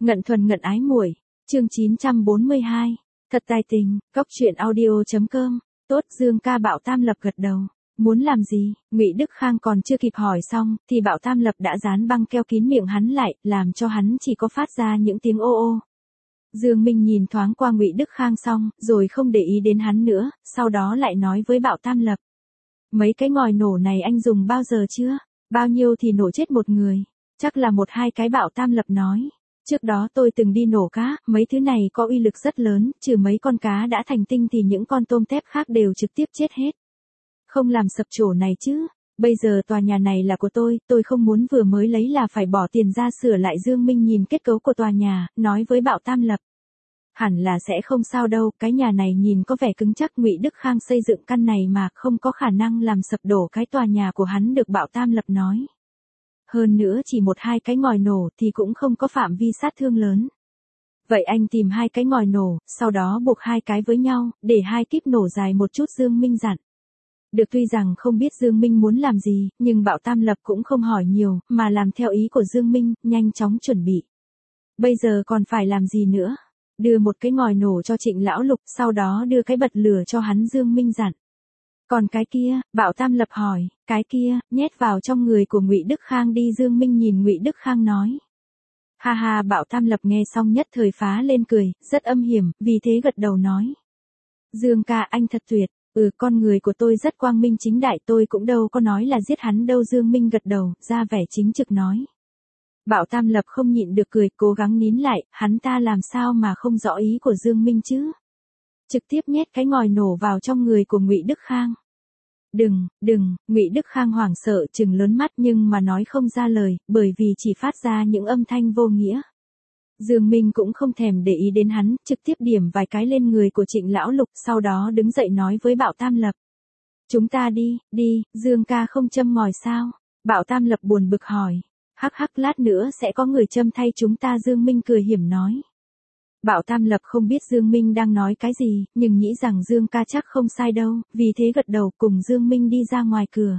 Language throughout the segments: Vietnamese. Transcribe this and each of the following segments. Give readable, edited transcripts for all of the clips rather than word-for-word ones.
Ngận thuần ngận ái muội, chương 942, thật tài tình, góc truyện audio.com, tốt Dương ca Bảo Tam Lập gật đầu, muốn làm gì, Ngụy Đức Khang còn chưa kịp hỏi xong, thì Bảo Tam Lập đã dán băng keo kín miệng hắn lại, làm cho hắn chỉ có phát ra những tiếng ô ô. Dương Minh nhìn thoáng qua Ngụy Đức Khang xong, rồi không để ý đến hắn nữa, sau đó lại nói với Bảo Tam Lập. Mấy cái ngòi nổ này anh dùng bao giờ chưa? Bao nhiêu thì nổ chết một người? Chắc là 1-2 cái, Bảo Tam Lập nói. Trước đó tôi từng đi nổ cá, mấy thứ này có uy lực rất lớn, trừ mấy con cá đã thành tinh thì những con tôm tép khác đều trực tiếp chết hết. Không làm sập chỗ này chứ, bây giờ tòa nhà này là của tôi không muốn vừa mới lấy là phải bỏ tiền ra sửa lại. Dương Minh nhìn kết cấu của tòa nhà, nói với Bảo Tam Lập. Hẳn là sẽ không sao đâu, cái nhà này nhìn có vẻ cứng chắc. Ngụy Đức Khang xây dựng căn này mà không có khả năng làm sập đổ cái tòa nhà của hắn được, Bảo Tam Lập nói. Hơn nữa chỉ 1-2 cái ngòi nổ thì cũng không có phạm vi sát thương lớn. Vậy anh tìm 2 cái ngòi nổ, sau đó buộc 2 cái với nhau, để 2 kíp nổ dài một chút, Dương Minh dặn. Được, tuy rằng không biết Dương Minh muốn làm gì, nhưng Bảo Tam Lập cũng không hỏi nhiều, mà làm theo ý của Dương Minh, nhanh chóng chuẩn bị. Bây giờ còn phải làm gì nữa? Đưa một cái ngòi nổ cho Trịnh Lão Lục, sau đó đưa cái bật lửa cho hắn, Dương Minh dặn. Còn cái kia, Bảo Tam Lập hỏi, cái kia, nhét vào trong người của Ngụy Đức Khang đi. Dương Minh nhìn Ngụy Đức Khang nói. Ha ha, Bảo Tam Lập nghe xong nhất thời phá lên cười, rất âm hiểm, vì thế gật đầu nói. Dương ca, anh thật tuyệt, con người của tôi rất quang minh chính đại, tôi cũng đâu có nói là giết hắn đâu. Dương Minh gật đầu, ra vẻ chính trực nói. Bảo Tam Lập không nhịn được cười, cố gắng nín lại, hắn ta làm sao mà không rõ ý của Dương Minh chứ. Trực tiếp nhét cái ngòi nổ vào trong người của Ngụy Đức Khang. Đừng, Ngụy Đức Khang hoảng sợ trừng lớn mắt nhưng mà nói không ra lời, bởi vì chỉ phát ra những âm thanh vô nghĩa. Dương Minh cũng không thèm để ý đến hắn, trực tiếp điểm vài cái lên người của Trịnh Lão Lục, sau đó đứng dậy nói với Bảo Tam Lập. Chúng ta đi, Dương ca không châm ngòi sao? Bảo Tam Lập buồn bực hỏi. Hắc, lát nữa sẽ có người châm thay chúng ta, Dương Minh cười hiểm nói. Bảo Tam Lập không biết Dương Minh đang nói cái gì, nhưng nghĩ rằng Dương ca chắc không sai đâu, vì thế gật đầu cùng Dương Minh đi ra ngoài cửa.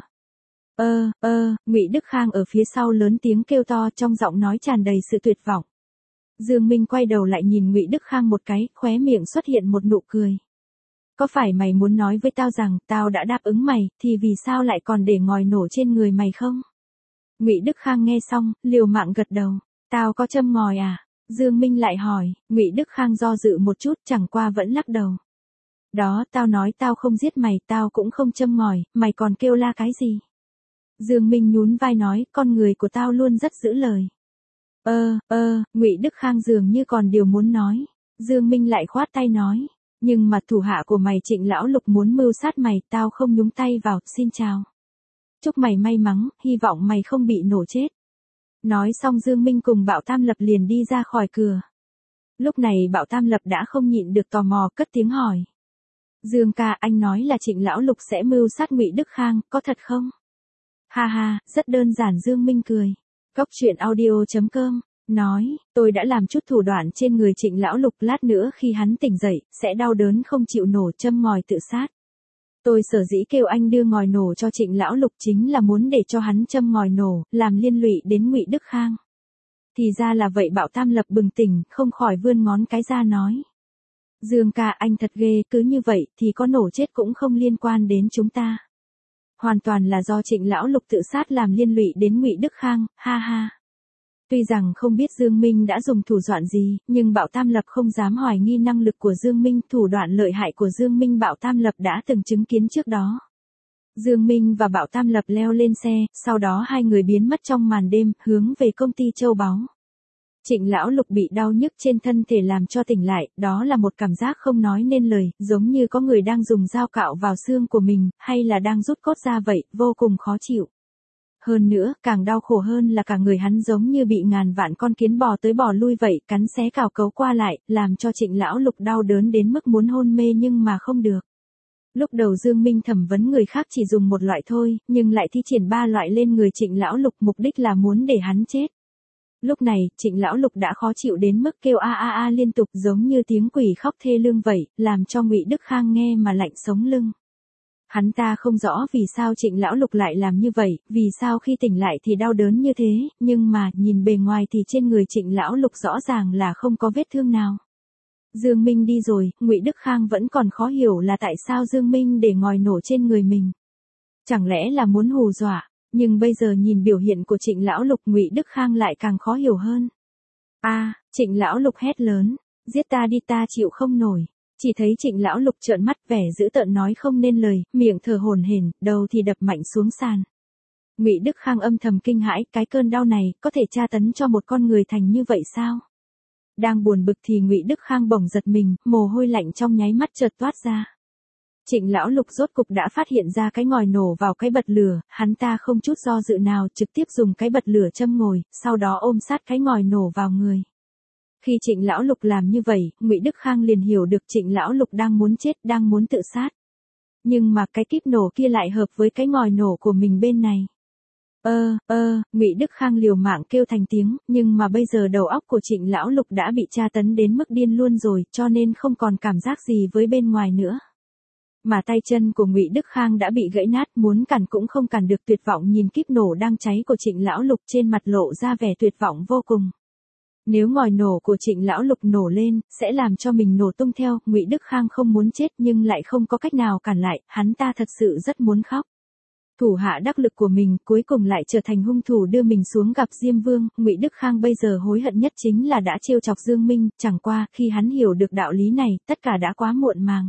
Ngụy Đức Khang ở phía sau lớn tiếng kêu to, trong giọng nói tràn đầy sự tuyệt vọng. Dương Minh quay đầu lại nhìn Ngụy Đức Khang một cái, khóe miệng xuất hiện một nụ cười. Có phải mày muốn nói với tao rằng tao đã đáp ứng mày, thì vì sao lại còn để ngòi nổ trên người mày không? Ngụy Đức Khang nghe xong, liều mạng gật đầu. Tao có châm ngòi à? Dương Minh lại hỏi. Ngụy Đức Khang do dự một chút, chẳng qua vẫn lắc đầu. Đó, tao nói tao không giết mày, tao cũng không châm ngòi, mày còn kêu la cái gì? Dương Minh nhún vai nói, con người của tao luôn rất giữ lời. Ngụy Đức Khang dường như còn điều muốn nói. Dương Minh lại khoát tay nói. Nhưng mà thủ hạ của mày Trịnh Lão Lục muốn mưu sát mày, tao không nhúng tay vào, xin chào. Chúc mày may mắn, hy vọng mày không bị nổ chết. Nói xong Dương Minh cùng Bảo Tam Lập liền đi ra khỏi cửa. Lúc này Bảo Tam Lập đã không nhịn được tò mò, cất tiếng hỏi. Dương ca, anh nói là Trịnh Lão Lục sẽ mưu sát Ngụy Đức Khang, có thật không? Ha, rất đơn giản, Dương Minh cười. Góc truyện audio.com, nói, tôi đã làm chút thủ đoạn trên người Trịnh Lão Lục, lát nữa khi hắn tỉnh dậy, sẽ đau đớn không chịu nổi, châm ngòi tự sát. Tôi sở dĩ kêu anh đưa ngòi nổ cho Trịnh Lão Lục chính là muốn để cho hắn châm ngòi nổ, làm liên lụy đến Ngụy Đức Khang. Thì ra là vậy, Bảo Tam Lập bừng tỉnh, không khỏi vươn ngón cái ra nói. Dương ca, anh thật ghê, cứ như vậy thì có nổ chết cũng không liên quan đến chúng ta. Hoàn toàn là do Trịnh Lão Lục tự sát làm liên lụy đến Ngụy Đức Khang, ha. Tuy rằng không biết Dương Minh đã dùng thủ đoạn gì, nhưng Bảo Tam Lập không dám hoài nghi năng lực của Dương Minh, thủ đoạn lợi hại của Dương Minh Bảo Tam Lập đã từng chứng kiến trước đó. Dương Minh và Bảo Tam Lập leo lên xe, sau đó hai người biến mất trong màn đêm, hướng về công ty châu báu. Trịnh Lão Lục bị đau nhức trên thân thể làm cho tỉnh lại, đó là một cảm giác không nói nên lời, giống như có người đang dùng dao cạo vào xương của mình, hay là đang rút cốt ra vậy, vô cùng khó chịu. Hơn nữa, càng đau khổ hơn là cả người hắn giống như bị ngàn vạn con kiến bò tới bò lui vậy, cắn xé cào cấu qua lại, làm cho Trịnh Lão Lục đau đớn đến mức muốn hôn mê nhưng mà không được. Lúc đầu Dương Minh thẩm vấn người khác chỉ dùng một loại thôi, nhưng lại thi triển 3 loại lên người Trịnh Lão Lục, mục đích là muốn để hắn chết. Lúc này, Trịnh Lão Lục đã khó chịu đến mức kêu a liên tục, giống như tiếng quỷ khóc thê lương vậy, làm cho Ngụy Đức Khang nghe mà lạnh sống lưng. Hắn ta không rõ vì sao Trịnh Lão Lục lại làm như vậy, vì sao khi tỉnh lại thì đau đớn như thế, nhưng mà nhìn bề ngoài thì trên người Trịnh Lão Lục rõ ràng là không có vết thương nào. Dương Minh đi rồi, Ngụy Đức Khang vẫn còn khó hiểu là tại sao Dương Minh để ngòi nổ trên người mình. Chẳng lẽ là muốn hù dọa, nhưng bây giờ nhìn biểu hiện của Trịnh Lão Lục, Ngụy Đức Khang lại càng khó hiểu hơn. Trịnh Lão Lục hét lớn, giết ta đi, ta chịu không nổi. Chỉ thấy Trịnh Lão Lục trợn mắt vẻ dữ tợn nói không nên lời, miệng thở hổn hển, đầu thì đập mạnh xuống sàn. Ngụy Đức Khang âm thầm kinh hãi, cái cơn đau này có thể tra tấn cho một con người thành như vậy sao? Đang buồn bực thì Ngụy Đức Khang bỗng giật mình, mồ hôi lạnh trong nháy mắt chợt toát ra. Trịnh Lão Lục rốt cục đã phát hiện ra cái ngòi nổ vào cái bật lửa, hắn ta không chút do dự nào trực tiếp dùng cái bật lửa châm ngòi, sau đó ôm sát cái ngòi nổ vào người. Khi Trịnh Lão Lục làm như vậy, Ngụy Đức Khang liền hiểu được Trịnh Lão Lục đang muốn chết, đang muốn tự sát. Nhưng mà cái kíp nổ kia lại hợp với cái ngòi nổ của mình bên này. Ngụy Đức Khang liều mạng kêu thành tiếng, nhưng mà bây giờ đầu óc của Trịnh Lão Lục đã bị tra tấn đến mức điên luôn rồi, cho nên không còn cảm giác gì với bên ngoài nữa. Mà tay chân của Ngụy Đức Khang đã bị gãy nát, muốn cản cũng không cản được, tuyệt vọng nhìn kíp nổ đang cháy của Trịnh Lão Lục, trên mặt lộ ra vẻ tuyệt vọng vô cùng. Nếu ngòi nổ của Trịnh Lão Lục nổ lên, sẽ làm cho mình nổ tung theo, Ngụy Đức Khang không muốn chết nhưng lại không có cách nào cản lại, hắn ta thật sự rất muốn khóc. Thủ hạ đắc lực của mình cuối cùng lại trở thành hung thủ đưa mình xuống gặp Diêm Vương, Ngụy Đức Khang bây giờ hối hận nhất chính là đã trêu chọc Dương Minh, chẳng qua khi hắn hiểu được đạo lý này, tất cả đã quá muộn màng.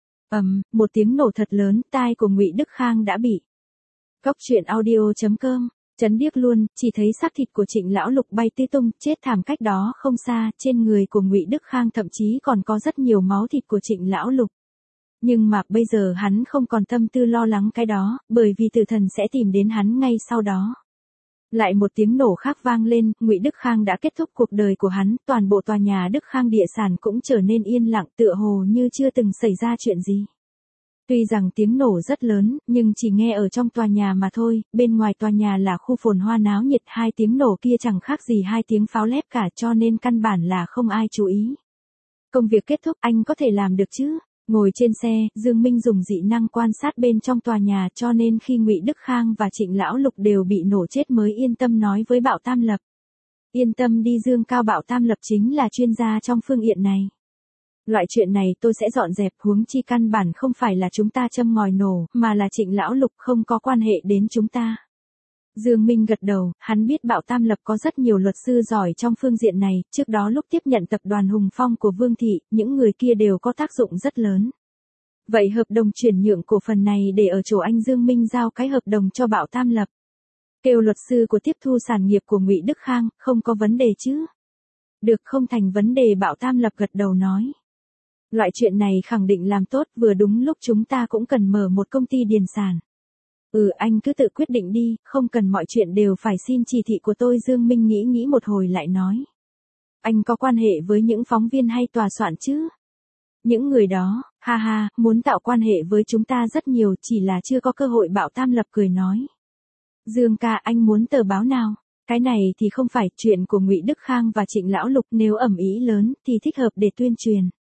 Một tiếng nổ thật lớn, tai của Ngụy Đức Khang đã bị. Góc truyện audio.com chấn điếc luôn, chỉ thấy xác thịt của Trịnh Lão Lục bay tứ tung, chết thảm cách đó không xa, trên người của Ngụy Đức Khang thậm chí còn có rất nhiều máu thịt của Trịnh Lão Lục. Nhưng mà bây giờ hắn không còn tâm tư lo lắng cái đó, bởi vì tử thần sẽ tìm đến hắn ngay sau đó. Lại một tiếng nổ khác vang lên, Ngụy Đức Khang đã kết thúc cuộc đời của hắn, toàn bộ tòa nhà Đức Khang địa sản cũng trở nên yên lặng, tựa hồ như chưa từng xảy ra chuyện gì. Tuy rằng tiếng nổ rất lớn, nhưng chỉ nghe ở trong tòa nhà mà thôi, bên ngoài tòa nhà là khu phồn hoa náo nhiệt, hai tiếng nổ kia chẳng khác gì hai tiếng pháo lép cả, cho nên căn bản là không ai chú ý. Công việc kết thúc, anh có thể làm được chứ? Ngồi trên xe, Dương Minh dùng dị năng quan sát bên trong tòa nhà, cho nên khi Ngụy Đức Khang và Trịnh Lão Lục đều bị nổ chết mới yên tâm nói với Bảo Tam Lập. Yên tâm đi Dương Cao, Bảo Tam Lập chính là chuyên gia trong phương diện này. Loại chuyện này tôi sẽ dọn dẹp, huống chi căn bản không phải là chúng ta châm ngòi nổ, mà là Trịnh Lão Lục, không có quan hệ đến chúng ta. Dương Minh gật đầu, hắn biết Bảo Tam Lập có rất nhiều luật sư giỏi trong phương diện này, trước đó lúc tiếp nhận tập đoàn Hùng Phong của Vương Thị, những người kia đều có tác dụng rất lớn. Vậy hợp đồng chuyển nhượng cổ phần này để ở chỗ anh Dương Minh giao cái hợp đồng cho Bảo Tam Lập. Kêu luật sư của tiếp thu sản nghiệp của Ngụy Đức Khang, không có vấn đề chứ? Được, không thành vấn đề, Bảo Tam Lập gật đầu nói. Loại chuyện này khẳng định làm tốt, vừa đúng lúc chúng ta cũng cần mở một công ty điền sản. Anh cứ tự quyết định đi, không cần mọi chuyện đều phải xin chỉ thị của tôi. Dương Minh nghĩ một hồi lại nói. Anh có quan hệ với những phóng viên hay tòa soạn chứ? Những người đó, muốn tạo quan hệ với chúng ta rất nhiều, chỉ là chưa có cơ hội, Bảo Tam Lập cười nói. Dương ca, anh muốn tờ báo nào? Cái này thì không phải chuyện của Ngụy Đức Khang và Trịnh Lão Lục, nếu ầm ĩ lớn thì thích hợp để tuyên truyền.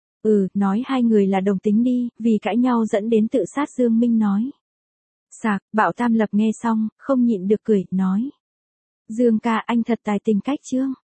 Nói hai người là đồng tính đi, vì cãi nhau dẫn đến tự sát, Dương Minh nói. Sạc, Bảo Tam Lập nghe xong, không nhịn được cười, nói. Dương ca, anh thật tài tình cách chương.